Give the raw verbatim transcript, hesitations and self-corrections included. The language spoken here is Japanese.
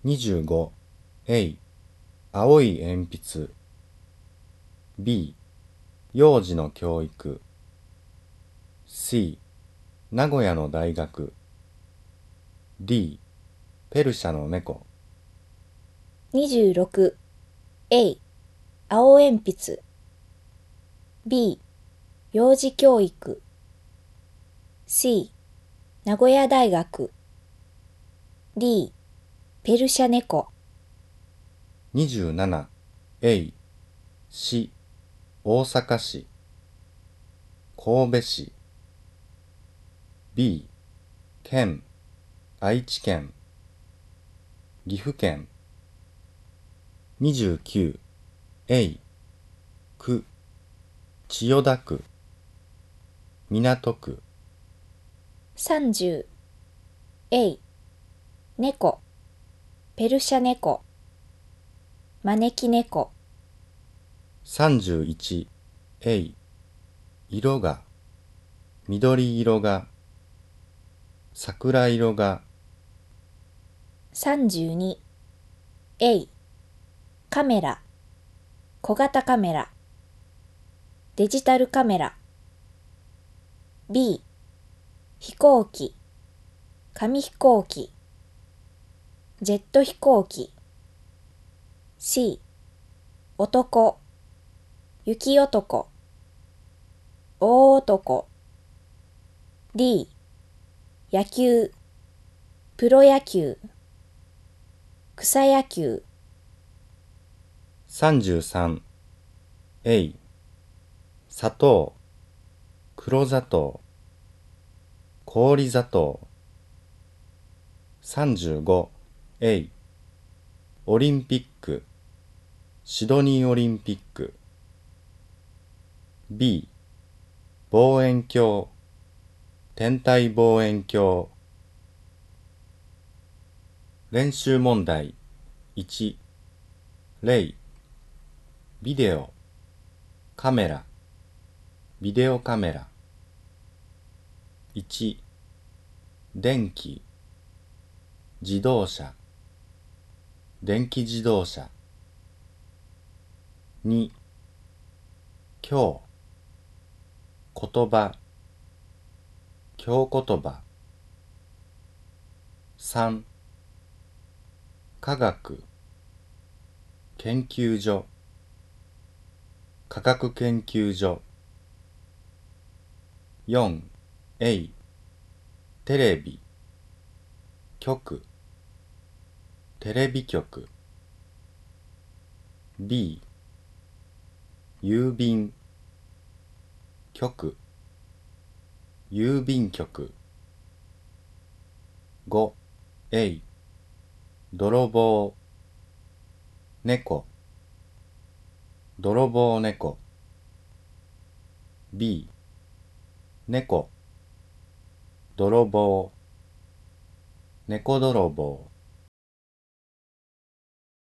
にじゅうご、A、青い鉛筆。B、幼児の教育。C、名古屋の大学。D、ペルシャの猫。 にじゅうろく、A、青鉛筆。B、幼児教育。C、名古屋大学。D、ペルシャ猫。 にじゅうなな、A、市、大阪市、神戸市。B、県、愛知県、岐阜県。にじゅうきゅう、A、区、千代田区、港区。 さんじゅう、A、猫、ペルシャ猫、招き猫。 さんじゅういち、A、色が、緑色が、桜色が。 さんじゅうに、A、カメラ、小型カメラ、デジタルカメラ。B、飛行機、紙飛行機、ジェット飛行機。C、男、雪男、大男。D、野球、プロ野球、草野球。 さんじゅうさん、A、砂糖、黒砂糖、氷砂糖。さんじゅうご、A、オリンピック、シドニーオリンピック。B、望遠鏡、天体望遠鏡。練習問題いち、例、ビデオ、カメラ、ビデオカメラ。いち、電気、自動車、電気自動車。に、今日、言葉、今日言葉。さん、科学、研究所、科学研究所。よん、A、テレビ、局、テレビ局。B、郵便、局、郵便局。ご、A、泥棒、猫、泥棒猫。B、猫、泥棒、猫泥棒。